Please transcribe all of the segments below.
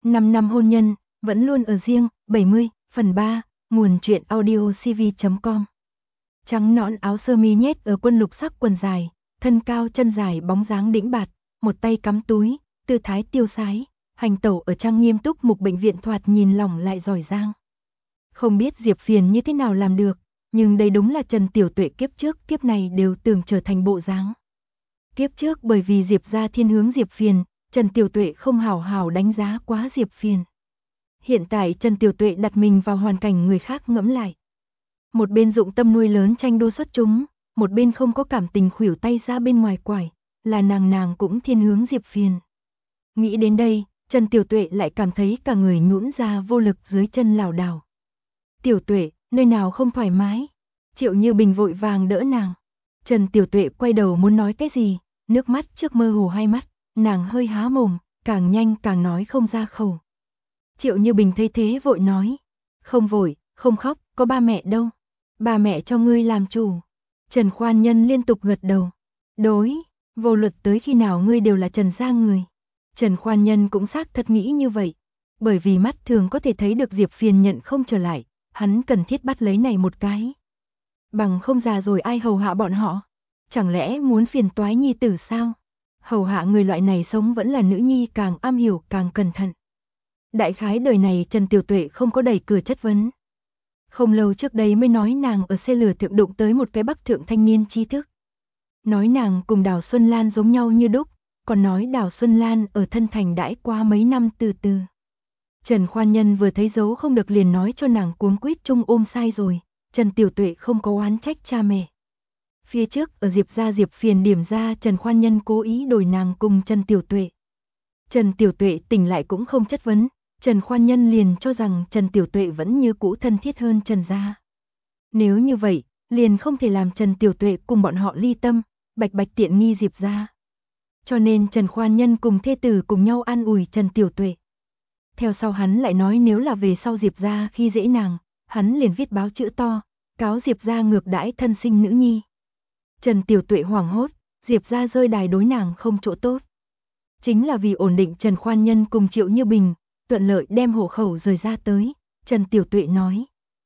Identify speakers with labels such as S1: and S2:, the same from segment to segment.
S1: 5 năm hôn nhân, vẫn luôn ở riêng, 70, phần 3, nguồn truyện audio cv.com. Trắng nõn áo sơ mi nhét ở quân lục sắc quần dài, thân cao chân dài bóng dáng đĩnh bạt, một tay cắm túi, tư thái tiêu sái, hành tẩu ở trang nghiêm túc mục bệnh viện thoạt nhìn lỏng lại giỏi giang. Không biết Diệp Phiền như thế nào làm được, nhưng đây đúng là Trần Tiểu Tuệ kiếp trước kiếp này đều tưởng trở thành bộ dáng. Kiếp trước bởi vì Diệp gia thiên hướng Diệp Phiền, Trần Tiểu Tuệ không hảo hảo đánh giá quá Diệp Phiền. Hiện tại Trần Tiểu Tuệ đặt mình vào hoàn cảnh người khác ngẫm lại. Một bên dụng tâm nuôi lớn tranh đua xuất chúng, một bên không có cảm tình khuỷu tay ra bên ngoài quải, là nàng cũng thiên hướng Diệp Phiền. Nghĩ đến đây, Trần Tiểu Tuệ lại cảm thấy cả người nhũn ra vô lực dưới chân lảo đảo. Tiểu Tuệ, nơi nào không thoải mái? Triệu Như Bình vội vàng đỡ nàng. Trần Tiểu Tuệ quay đầu muốn nói cái gì, nước mắt trước mơ hồ hai mắt, nàng hơi há mồm, càng nhanh càng nói không ra khẩu. Triệu Như Bình thấy thế vội nói, không vội, không khóc, có ba mẹ đâu. Ba mẹ cho ngươi làm chủ. Trần Khoan Nhân liên tục gật đầu. Đối, vô luật tới khi nào ngươi đều là Trần gia người. Trần Khoan Nhân cũng xác thật nghĩ như vậy. Bởi vì mắt thường có thể thấy được Diệp Phiền nhận không trở lại, hắn cần thiết bắt lấy này một cái. Bằng không già rồi ai hầu hạ bọn họ? Chẳng lẽ muốn phiền toái nhi tử sao? Hầu hạ người loại này sống vẫn là nữ nhi càng am hiểu càng cẩn thận. Đại khái đời này Trần Tiểu Tuệ không có đẩy cửa chất vấn. Không lâu trước đây mới nói nàng ở xe lửa thượng đụng tới một cái Bắc thượng thanh niên trí thức. Nói nàng cùng Đào Xuân Lan giống nhau như đúc, còn nói Đào Xuân Lan ở Thân Thành đãi qua mấy năm từ từ. Trần Khoan Nhân vừa thấy dấu không được liền nói cho nàng cuống quýt chung ôm sai rồi, Trần Tiểu Tuệ không có oán trách cha mẹ. Phía trước ở Diệp gia Diệp Phiền điểm ra Trần Khoan Nhân cố ý đổi nàng cùng Trần Tiểu Tuệ. Trần Tiểu Tuệ tỉnh lại cũng không chất vấn, Trần Khoan Nhân liền cho rằng Trần Tiểu Tuệ vẫn như cũ thân thiết hơn Trần gia. Nếu như vậy, liền không thể làm Trần Tiểu Tuệ cùng bọn họ ly tâm, bạch bạch tiện nghi Diệp gia. Cho nên Trần Khoan Nhân cùng thê tử cùng nhau an ủi Trần Tiểu Tuệ. Theo sau hắn lại nói nếu là về sau Diệp gia khi dễ nàng, hắn liền viết báo chữ to, cáo Diệp gia ngược đãi thân sinh nữ nhi. Trần Tiểu Tuệ hoảng hốt, Diệp gia rơi đài đối nàng không chỗ tốt. Chính là vì ổn định Trần Khoan Nhân cùng Triệu Như Bình, thuận lợi đem hộ khẩu rời ra tới, Trần Tiểu Tuệ nói.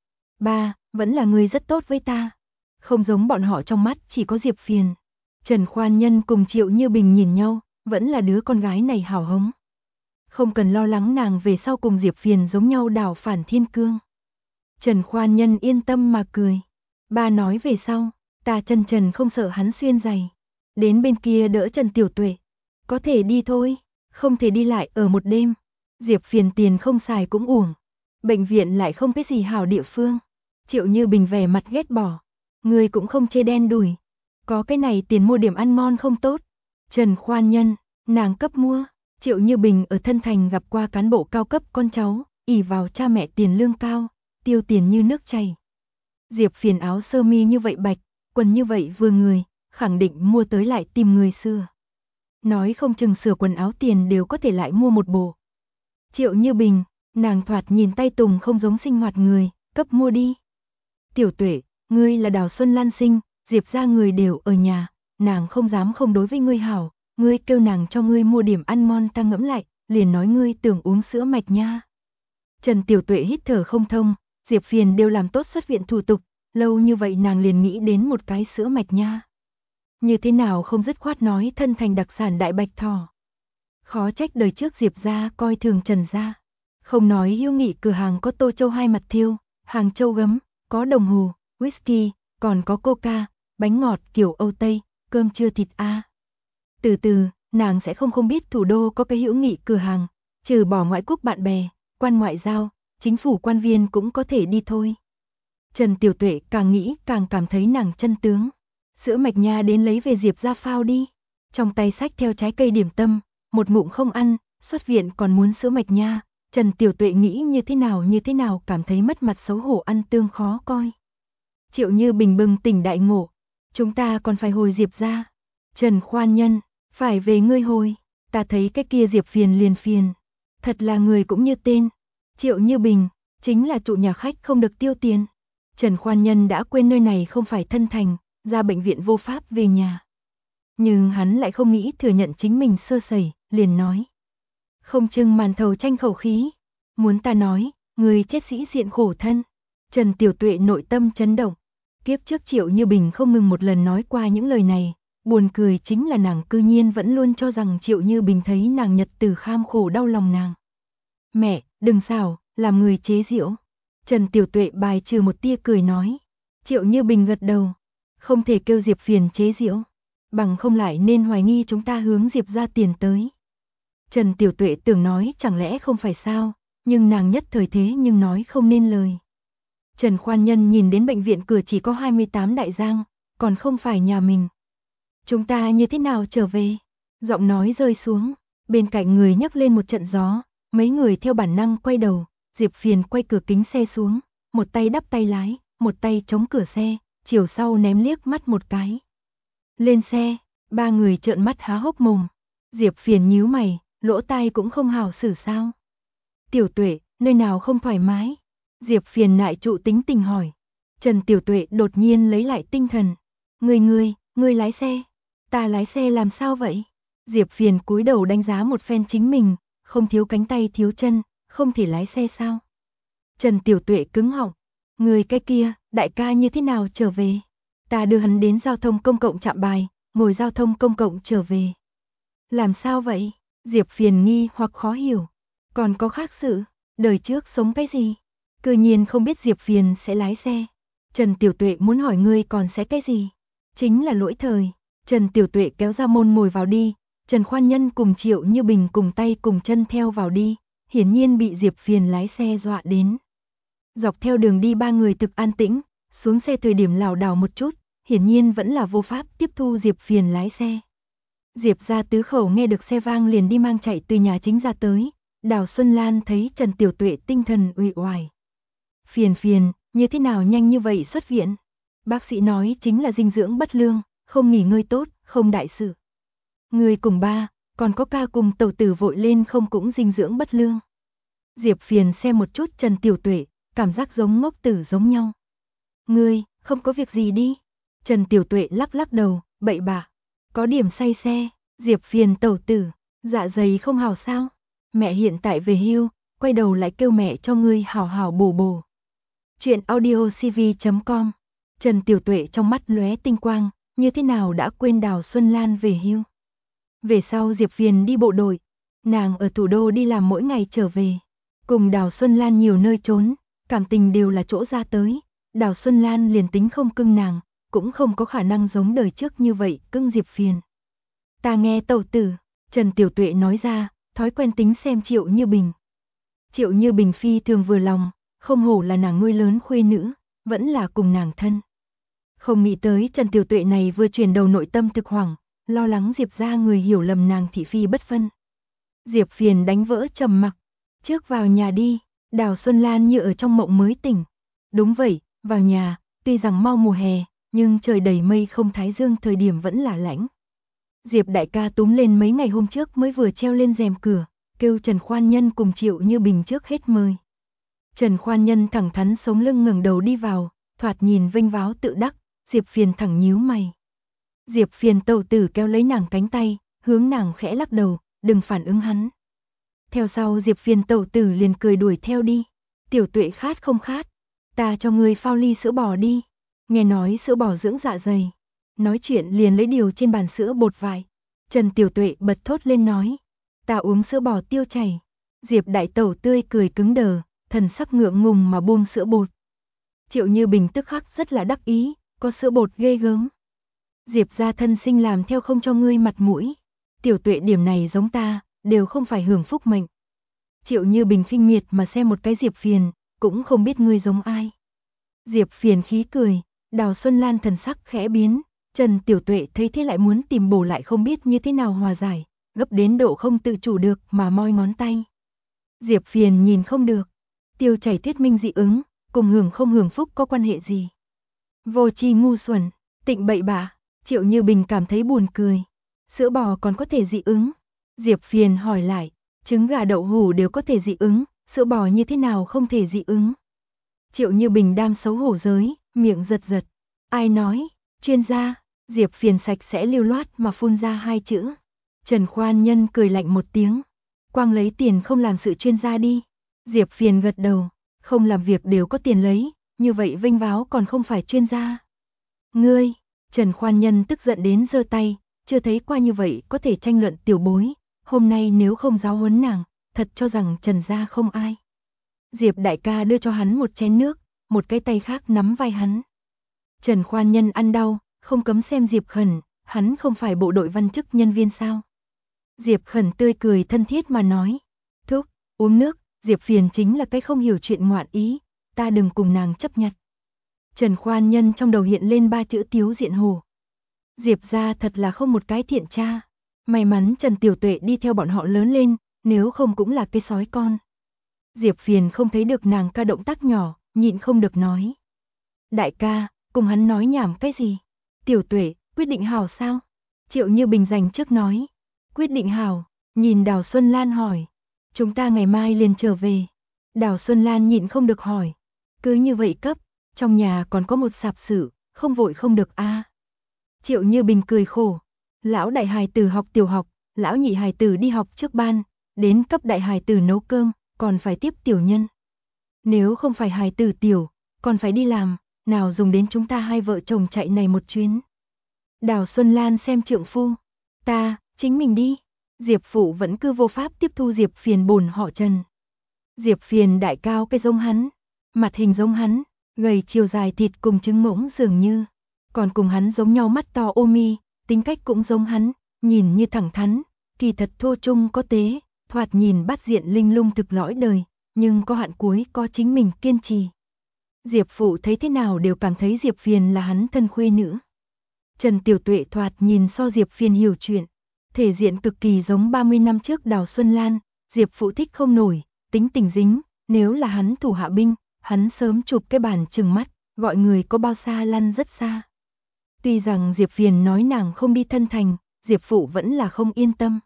S1: Ba, vẫn là người rất tốt với ta. Không giống bọn họ trong mắt chỉ có Diệp Phiền. Trần Khoan Nhân cùng Triệu Như Bình nhìn nhau, vẫn là đứa con gái này hào hống. Không cần lo lắng nàng về sau cùng Diệp Phiền giống nhau đảo phản thiên cương. Trần Khoan Nhân yên tâm mà cười. Ba nói về sau, ta Trần không sợ hắn xuyên giày. Đến bên kia đỡ Trần Tiểu Tuệ. Có thể đi thôi, không thể đi lại ở một đêm. Diệp Phiền tiền không xài cũng uổng. Bệnh viện lại không cái gì hảo địa phương. Triệu Như Bình vẻ mặt ghét bỏ. Người cũng không chê đen đủi. Có cái này tiền mua điểm ăn ngon không tốt. Trần Khoan Nhân, nàng cấp mua. Triệu Như Bình ở Thân Thành gặp qua cán bộ cao cấp con cháu, ỷ vào cha mẹ tiền lương cao, tiêu tiền như nước chảy. Diệp Phiền áo sơ mi như vậy bạch, quần như vậy vừa người, khẳng định mua tới lại tìm người xưa. Nói không chừng sửa quần áo tiền đều có thể lại mua một bộ. Triệu Như Bình, nàng thoạt nhìn tay tùng không giống sinh hoạt người, cấp mua đi. Tiểu Tuệ, ngươi là Đào Xuân Lan sinh, Diệp gia người đều ở nhà, nàng không dám không đối với ngươi hảo, ngươi kêu nàng cho ngươi mua điểm ăn ngon ta ngẫm lại, liền nói ngươi tưởng uống sữa mạch nha. Trần Tiểu Tuệ hít thở không thông, Diệp Phiền đều làm tốt xuất viện thủ tục, lâu như vậy nàng liền nghĩ đến một cái sữa mạch nha. Như thế nào không dứt khoát nói Thân Thành đặc sản đại bạch thỏ. Khó trách đời trước Diệp gia coi thường Trần gia. Không nói hiếu nghị cửa hàng có tô châu hai mặt thiêu, hàng châu gấm, có đồng hồ, whisky, còn có coca, bánh ngọt kiểu Âu Tây, cơm trưa thịt A. Từ từ, nàng sẽ không biết thủ đô có cái hữu nghị cửa hàng, trừ bỏ ngoại quốc bạn bè, quan ngoại giao, chính phủ quan viên cũng có thể đi thôi. Trần Tiểu Tuệ càng nghĩ càng cảm thấy nàng chân tướng. Sữa mạch nha đến lấy về Diệp gia phao đi. Trong tay xách theo trái cây điểm tâm, một ngụm không ăn, xuất viện còn muốn sữa mạch nha. Trần Tiểu Tuệ nghĩ như thế nào cảm thấy mất mặt xấu hổ ăn tương khó coi. Triệu Như Bình bừng tỉnh đại ngộ. Chúng ta còn phải hồi Diệp gia. Trần Khoan Nhân, phải về ngươi hồi. Ta thấy cái kia Diệp Phiền liền phiền. Thật là người cũng như tên. Triệu Như Bình, chính là trụ nhà khách không được tiêu tiền. Trần Khoan Nhân đã quên nơi này không phải Thân Thành, ra bệnh viện vô pháp về nhà. Nhưng hắn lại không nghĩ thừa nhận chính mình sơ sẩy, liền nói. Không chừng màn thầu tranh khẩu khí. Muốn ta nói, người chết sĩ diện khổ thân. Trần Tiểu Tuệ nội tâm chấn động. Kiếp trước Triệu Như Bình không ngừng một lần nói qua những lời này. Buồn cười chính là nàng cư nhiên vẫn luôn cho rằng Triệu Như Bình thấy nàng nhật tử kham khổ đau lòng nàng. Mẹ, đừng xảo, làm người chế giễu. Trần Tiểu Tuệ bài trừ một tia cười nói. Triệu Như Bình gật đầu. Không thể kêu Diệp Phiền chế giễu. Bằng không lại nên hoài nghi chúng ta hướng Diệp ra tiền tới. Trần Tiểu Tuệ tưởng nói chẳng lẽ không phải sao, nhưng nàng nhất thời thế nhưng nói không nên lời. Trần Khoan Nhân nhìn đến bệnh viện cửa chỉ có 28 đại giang, còn không phải nhà mình. Chúng ta như thế nào trở về? Giọng nói rơi xuống, bên cạnh người nhấc lên một trận gió, mấy người theo bản năng quay đầu, Diệp Phiền quay cửa kính xe xuống, một tay đắp tay lái, một tay chống cửa xe, chiều sau ném liếc mắt một cái. Lên xe, ba người trợn mắt há hốc mồm. Diệp Phiền nhíu mày, lỗ tai cũng không hảo xử sao. Tiểu Tuệ, nơi nào không thoải mái? Diệp Phiền nại trụ tính tình hỏi. Trần Tiểu Tuệ đột nhiên lấy lại tinh thần. Ngươi lái xe. Ta lái xe làm sao vậy? Diệp Phiền cúi đầu đánh giá một phen chính mình, không thiếu cánh tay thiếu chân, không thể lái xe sao? Trần Tiểu Tuệ cứng họng. Người cái kia, đại ca như thế nào trở về? Ta đưa hắn đến giao thông công cộng Trạm Bài, ngồi giao thông công cộng trở về. Làm sao vậy? Diệp Phiền nghi hoặc khó hiểu. Còn có khác sự, đời trước sống cái gì? Cư nhiên không biết Diệp Phiền sẽ lái xe. Trần Tiểu Tuệ muốn hỏi ngươi còn sẽ cái gì? Chính là lỗi thời. Trần Tiểu Tuệ kéo ra môn ngồi vào đi. Trần Khoan Nhân cùng Triệu Như Bình cùng tay cùng chân theo vào đi. Hiển nhiên bị Diệp Phiền lái xe dọa đến. Dọc theo đường đi ba người thực an tĩnh. Xuống xe thời điểm lảo đảo một chút. Hiển nhiên vẫn là vô pháp tiếp thu Diệp Phiền lái xe. Diệp ra tứ khẩu nghe được xe vang liền đi mang chạy từ nhà chính ra tới. Đào Xuân Lan thấy Trần Tiểu Tuệ tinh thần uể oải. Phiền, như thế nào nhanh như vậy xuất viện? Bác sĩ nói chính là dinh dưỡng bất lương, không nghỉ ngơi tốt, không đại sự. Người cùng ba, còn có ca cùng tẩu tử vội lên không cũng dinh dưỡng bất lương. Diệp Phiền xem một chút Trần Tiểu Tuệ, cảm giác giống ngốc tử giống nhau. Ngươi, không có việc gì đi. Trần Tiểu Tuệ lắc đầu, bậy bạ. Có điểm say xe, Diệp Phiền tẩu tử, dạ dày không hào sao? Mẹ hiện tại về hưu, quay đầu lại kêu mẹ cho ngươi hào hào bổ. Chuyện audiocv.com. Trần Tiểu Tuệ trong mắt lóe tinh quang, như thế nào đã quên Đào Xuân Lan về hưu. Về sau Diệp Phiền đi bộ đội, nàng ở thủ đô đi làm mỗi ngày trở về. Cùng Đào Xuân Lan nhiều nơi trốn, cảm tình đều là chỗ ra tới. Đào Xuân Lan liền tính không cưng nàng, cũng không có khả năng giống đời trước như vậy cưng Diệp Phiền. Ta nghe tẩu tử, Trần Tiểu Tuệ nói ra, thói quen tính xem Triệu Như Bình. Triệu Như Bình phi thường vừa lòng, không hổ là nàng nuôi lớn khuê nữ, vẫn là cùng nàng thân. Không nghĩ tới Trần Tiểu Tuệ này vừa chuyển đầu nội tâm thực hoảng, lo lắng Diệp ra người hiểu lầm nàng thị phi bất phân. Diệp Phiền đánh vỡ trầm mặc, trước vào nhà đi, Đào Xuân Lan như ở trong mộng mới tỉnh. Đúng vậy, vào nhà, tuy rằng mau mùa hè, nhưng trời đầy mây không thái dương thời điểm vẫn là lạnh. Diệp đại ca túm lên mấy ngày hôm trước mới vừa treo lên rèm cửa, kêu Trần Khoan Nhân cùng Triệu Như Bình trước hết mời. Trần Khoan Nhân thẳng thắn sống lưng ngẩng đầu đi vào, thoạt nhìn vênh váo tự đắc, Diệp Phiền thẳng nhíu mày. Diệp Phiền tẩu tử kéo lấy nàng cánh tay, hướng nàng khẽ lắc đầu, đừng phản ứng hắn. Theo sau Diệp Phiền tẩu tử liền cười đuổi theo đi. Tiểu Tuệ khát không khát, ta cho ngươi phao ly sữa bò đi. Nghe nói sữa bò dưỡng dạ dày. Nói chuyện liền lấy điều trên bàn sữa bột vải. Trần Tiểu Tuệ bật thốt lên nói, ta uống sữa bò tiêu chảy. Diệp đại tẩu tươi cười cứng đờ, thần sắc ngượng ngùng mà buông sữa bột. Triệu Như Bình tức khắc rất là đắc ý, có sữa bột ghê gớm. Diệp gia thân sinh làm theo không cho ngươi mặt mũi. Tiểu Tuệ điểm này giống ta, đều không phải hưởng phúc mệnh. Triệu Như Bình khinh miệt mà xem một cái Diệp Phiền, cũng không biết ngươi giống ai. Diệp Phiền khí cười, Đào Xuân Lan thần sắc khẽ biến, Trần Tiểu Tuệ thấy thế lại muốn tìm bổ lại không biết như thế nào hòa giải, gấp đến độ không tự chủ được mà moi ngón tay. Diệp Phiền nhìn không được, tiêu chảy thuyết minh dị ứng, cùng hưởng không hưởng phúc có quan hệ gì. Vô tri ngu xuẩn, tịnh bậy bạ, Triệu Như Bình cảm thấy buồn cười. Sữa bò còn có thể dị ứng? Diệp Phiền hỏi lại, trứng gà đậu hủ đều có thể dị ứng, sữa bò như thế nào không thể dị ứng? Triệu Như Bình đam xấu hổ giới, miệng giật. Ai nói? Chuyên gia. Diệp Phiền sạch sẽ lưu loát mà phun ra hai chữ. Trần Khoan Nhân cười lạnh một tiếng. quang lấy tiền không làm sự chuyên gia đi. Diệp Phiền gật đầu, không làm việc đều có tiền lấy, như vậy vênh váo còn không phải chuyên gia. Ngươi, Trần Khoan Nhân tức giận đến giơ tay, chưa thấy qua như vậy có thể tranh luận tiểu bối, hôm nay nếu không giáo huấn nàng, thật cho rằng Trần gia không ai. Diệp đại ca đưa cho hắn một chén nước, một cái tay khác nắm vai hắn. Trần Khoan Nhân ăn đau, không cấm xem Diệp Khẩn, hắn không phải bộ đội văn chức nhân viên sao? Diệp Khẩn tươi cười thân thiết mà nói, thúc, uống nước, Diệp Phiền chính là cái không hiểu chuyện ngoạn ý, ta đừng cùng nàng chấp nhặt. Trần Khoan Nhân trong đầu hiện lên 3 chữ Tiếu Diện Hồ. Diệp gia thật là không một cái thiện cha, may mắn Trần Tiểu Tuệ đi theo bọn họ lớn lên, nếu không cũng là cái sói con. Diệp Phiền không thấy được nàng ca động tác nhỏ, nhịn không được nói. Đại ca, cùng hắn nói nhảm cái gì? Tiểu Tuệ, quyết định hảo sao? Triệu Như Bình dành trước nói. Quyết định hảo, nhìn Đào Xuân Lan hỏi. Chúng ta ngày mai liền trở về. Đào Xuân Lan nhịn không được hỏi. Cứ như vậy cấp, trong nhà còn có một sạp sự, không vội không được a. Triệu Như Bình cười khổ. Lão đại hài tử học tiểu học, lão nhị hài tử đi học trước ban, đến cấp đại hài tử nấu cơm, còn phải tiếp tiểu nhân. Nếu không phải hài tử tiểu, còn phải đi làm, nào dùng đến chúng ta hai vợ chồng chạy này một chuyến. Đào Xuân Lan xem trượng phu. Ta, chính mình đi. Diệp Phụ vẫn cứ vô pháp tiếp thu Diệp Phiền bổn họ Trần. Diệp Phiền đại cao cái giống hắn, mặt hình giống hắn, gầy chiều dài thịt cùng trứng ngỗng dường như. Còn cùng hắn giống nhau mắt to ô mi, tính cách cũng giống hắn, nhìn như thẳng thắn, kỳ thật thô trung có tế, thoạt nhìn bát diện linh lung thực lõi đời, nhưng có hạn cuối có chính mình kiên trì. Diệp Phụ thấy thế nào đều cảm thấy Diệp Phiền là hắn thân khuê nữ. Trần Tiểu Tuệ thoạt nhìn so Diệp Phiền hiểu chuyện, thể diện cực kỳ giống 30 năm trước Đào Xuân Lan, Diệp Phụ thích không nổi, tính tình dính, nếu là hắn thủ hạ binh, hắn sớm chụp cái bàn trừng mắt, gọi người có bao xa lăn rất xa. Tuy rằng Diệp Phiền nói nàng không đi thân thành, Diệp Phụ vẫn là không yên tâm.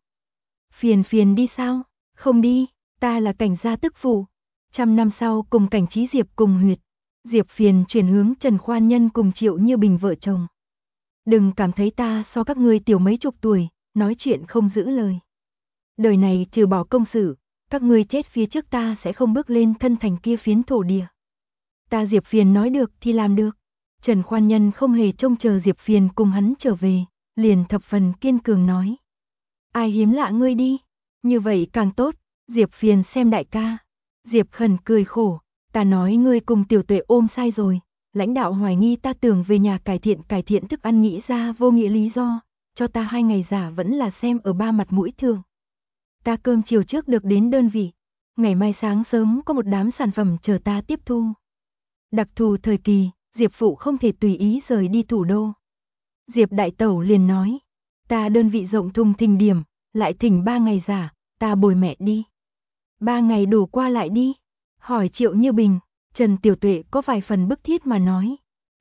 S1: Phiền đi sao? Không đi, ta là Cảnh gia tức phụ. 100 năm sau cùng Cảnh Trí Diệp cùng huyệt. Diệp Phiền chuyển hướng Trần Khoan Nhân cùng Triệu Như Bình vợ chồng. Đừng cảm thấy ta so các ngươi tiểu mấy chục tuổi, nói chuyện không giữ lời. Đời này trừ bỏ công sự, các ngươi chết phía trước ta sẽ không bước lên thân thành kia phiến thổ địa. Ta Diệp Phiền nói được thì làm được. Trần Khoan Nhân không hề trông chờ Diệp Phiền cùng hắn trở về, liền thập phần kiên cường nói. Ai hiếm lạ ngươi đi, như vậy càng tốt. Diệp Phiền xem đại ca. Diệp Khẩn cười khổ, ta nói ngươi cùng Tiểu Tuệ ôm sai rồi. Lãnh đạo hoài nghi ta tưởng về nhà cải thiện thức ăn, nghĩ ra vô nghĩa lý do, cho ta 2 ngày giả vẫn là xem ở ba mặt mũi thường. Ta cơm chiều trước được đến đơn vị, ngày mai sáng sớm có một đám sản phẩm chờ ta tiếp thu. Đặc thù thời kỳ, Diệp Phụ không thể tùy ý rời đi thủ đô. Diệp Đại Tẩu liền nói, ta đơn vị rộng thùng thình điểm, lại thỉnh 3 ngày giả, ta bồi mẹ đi. 3 ngày đủ qua lại đi, hỏi Triệu Như Bình. Trần Tiểu Tuệ có vài phần bức thiết mà nói.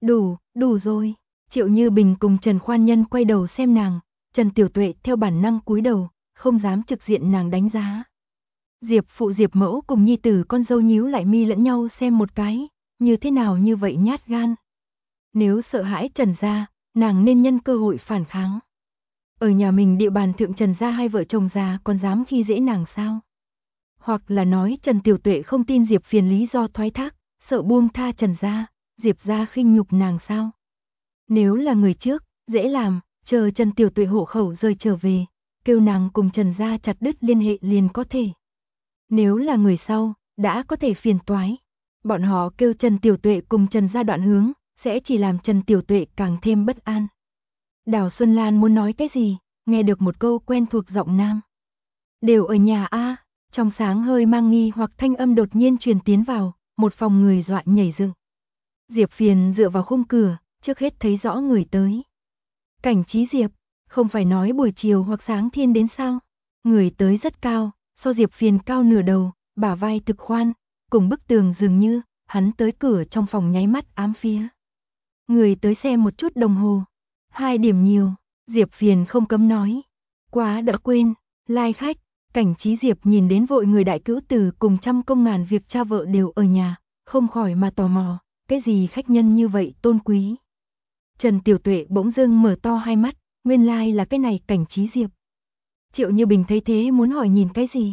S1: Đủ rồi. Triệu Như Bình cùng Trần Khoan Nhân quay đầu xem nàng. Trần Tiểu Tuệ theo bản năng cúi đầu, không dám trực diện nàng đánh giá. Diệp Phụ Diệp Mẫu cùng nhi tử con dâu nhíu lại mi lẫn nhau xem một cái, như thế nào như vậy nhát gan. Nếu sợ hãi Trần gia, nàng nên nhân cơ hội phản kháng. Ở nhà mình địa bàn thượng Trần gia hai vợ chồng già còn dám khi dễ nàng sao? Hoặc là nói Trần Tiểu Tuệ không tin Diệp Phiền lý do thoái thác, sợ buông tha Trần gia, Diệp gia khinh nhục nàng sao? Nếu là người trước, dễ làm, chờ Trần Tiểu Tuệ hộ khẩu rời trở về, kêu nàng cùng Trần gia chặt đứt liên hệ liền có thể. Nếu là người sau, đã có thể phiền toái. Bọn họ kêu Trần Tiểu Tuệ cùng Trần gia đoạn hướng, sẽ chỉ làm Trần Tiểu Tuệ càng thêm bất an. Đào Xuân Lan muốn nói cái gì, nghe được một câu quen thuộc giọng nam. Đều ở nhà a. Trong sáng hơi mang nghi hoặc thanh âm đột nhiên truyền tiến vào, một phòng người dọa nhảy dựng. Diệp Phiền dựa vào khung cửa, trước hết thấy rõ người tới. Cảnh Trí Diệp, không phải nói buổi chiều hoặc sáng thiên đến sao? Người tới rất cao, so Diệp Phiền cao nửa đầu, bả vai thực khoan, cùng bức tường dường như, hắn tới cửa trong phòng nháy mắt ám phía. Người tới xem một chút đồng hồ, 2 điểm nhiều, Diệp Phiền không cấm nói. Quá đỡ quên, lai khách. Cảnh Trí Diệp nhìn đến vội người đại cữu tử cùng trăm công ngàn việc cha vợ đều ở nhà, không khỏi mà tò mò, cái gì khách nhân như vậy tôn quý. Trần Tiểu Tuệ bỗng dưng mở to hai mắt, nguyên lai là cái này Cảnh Trí Diệp. Triệu Như Bình thấy thế muốn hỏi nhìn cái gì,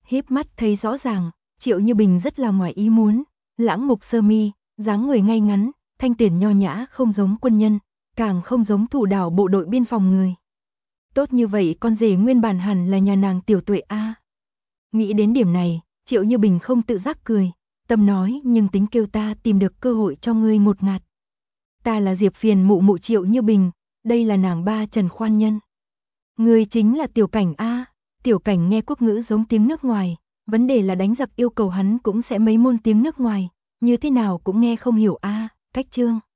S1: híp mắt thấy rõ ràng, Triệu Như Bình rất là ngoài ý muốn, lãng mục sơ mi, dáng người ngay ngắn, thanh tuyển nho nhã không giống quân nhân, càng không giống thủ đảo bộ đội biên phòng người. Tốt như vậy con rể nguyên bản hẳn là nhà nàng Tiểu Tuệ a. Nghĩ đến điểm này, Triệu Như Bình không tự giác cười, tâm nói nhưng tính kêu ta tìm được cơ hội cho ngươi ngột ngạt. Ta là Diệp Phiền mụ mụ Triệu Như Bình, đây là nàng ba Trần Khoan Nhân. Ngươi chính là Tiểu Cảnh a. Tiểu Cảnh nghe quốc ngữ giống tiếng nước ngoài, vấn đề là đánh giặc yêu cầu hắn cũng sẽ mấy môn tiếng nước ngoài, như thế nào cũng nghe không hiểu a. Cách chương